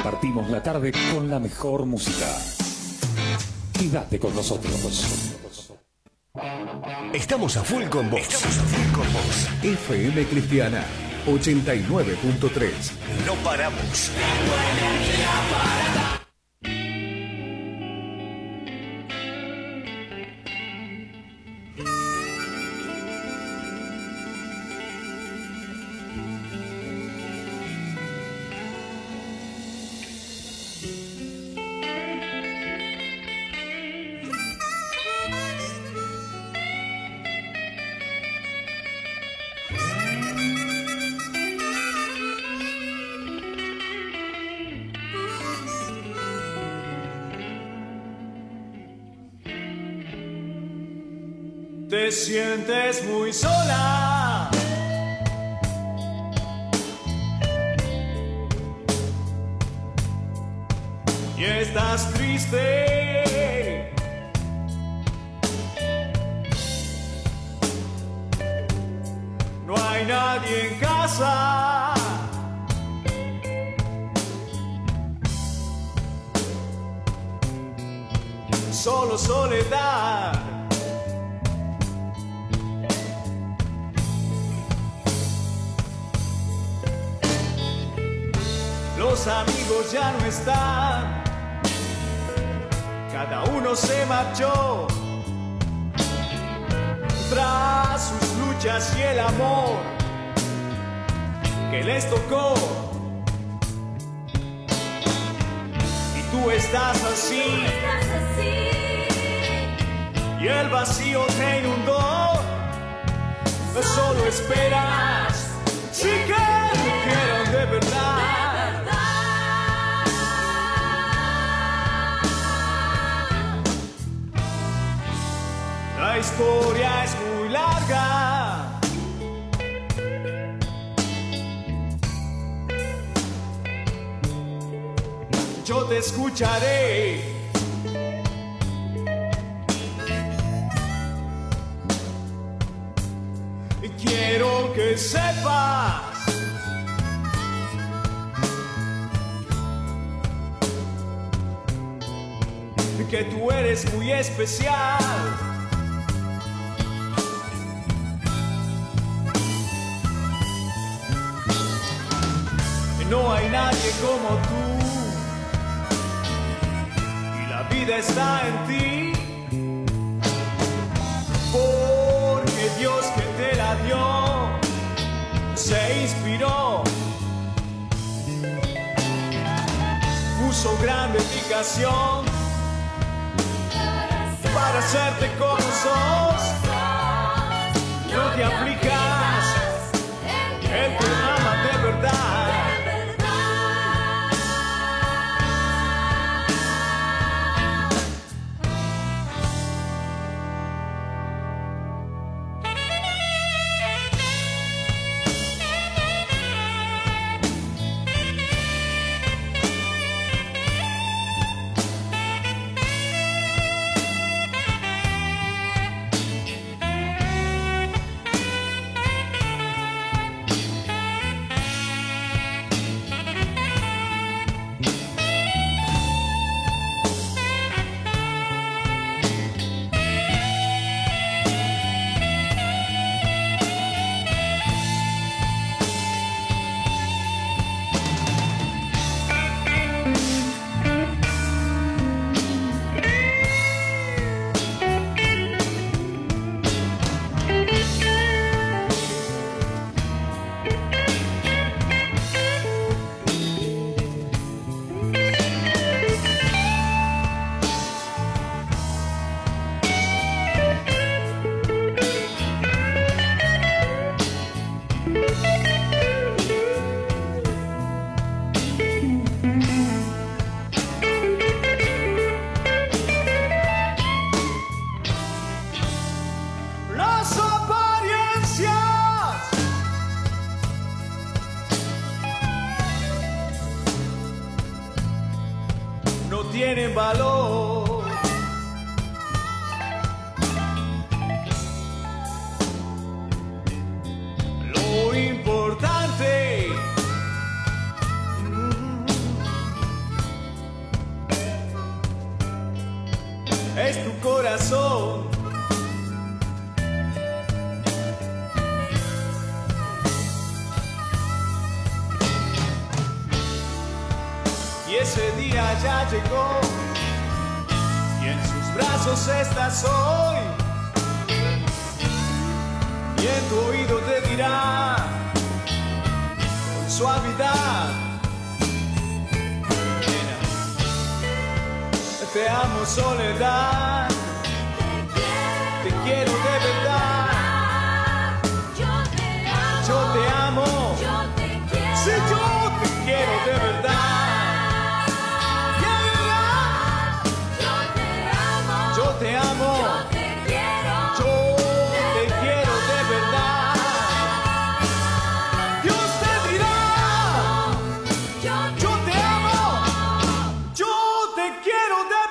Compartimos la tarde con la mejor música. Quédate con nosotros. Estamos a full con vos. FM Cristiana 89.3. No paramos. Te sientes muy sola. Y estás triste. No hay nadie en casa. Solo soledad. Los amigos ya no están, cada uno se marchó tras sus luchas y el amor que les tocó. Y tú estás así, y el vacío te inundó. Solo esperas, si que te quieran de verdad. La historia es muy larga. Yo te escucharé. Y quiero que sepas que tú eres muy especial. No hay nadie como tú, y la vida está en ti, porque Dios que te la dio se inspiró, puso gran dedicación para hacerte como sos. No te aflijas, Él te ama de verdad. Tienen valor. Lo importante ese día ya llegó y en sus brazos estás hoy, y en tu oído te dirá con suavidad: mira, te amo, soledad, te quiero de verdad, yo te amo, si yo te quiero de verdad. Yo te amo, yo te quiero de verdad. Dios te dirá: yo te amo, yo te quiero de verdad.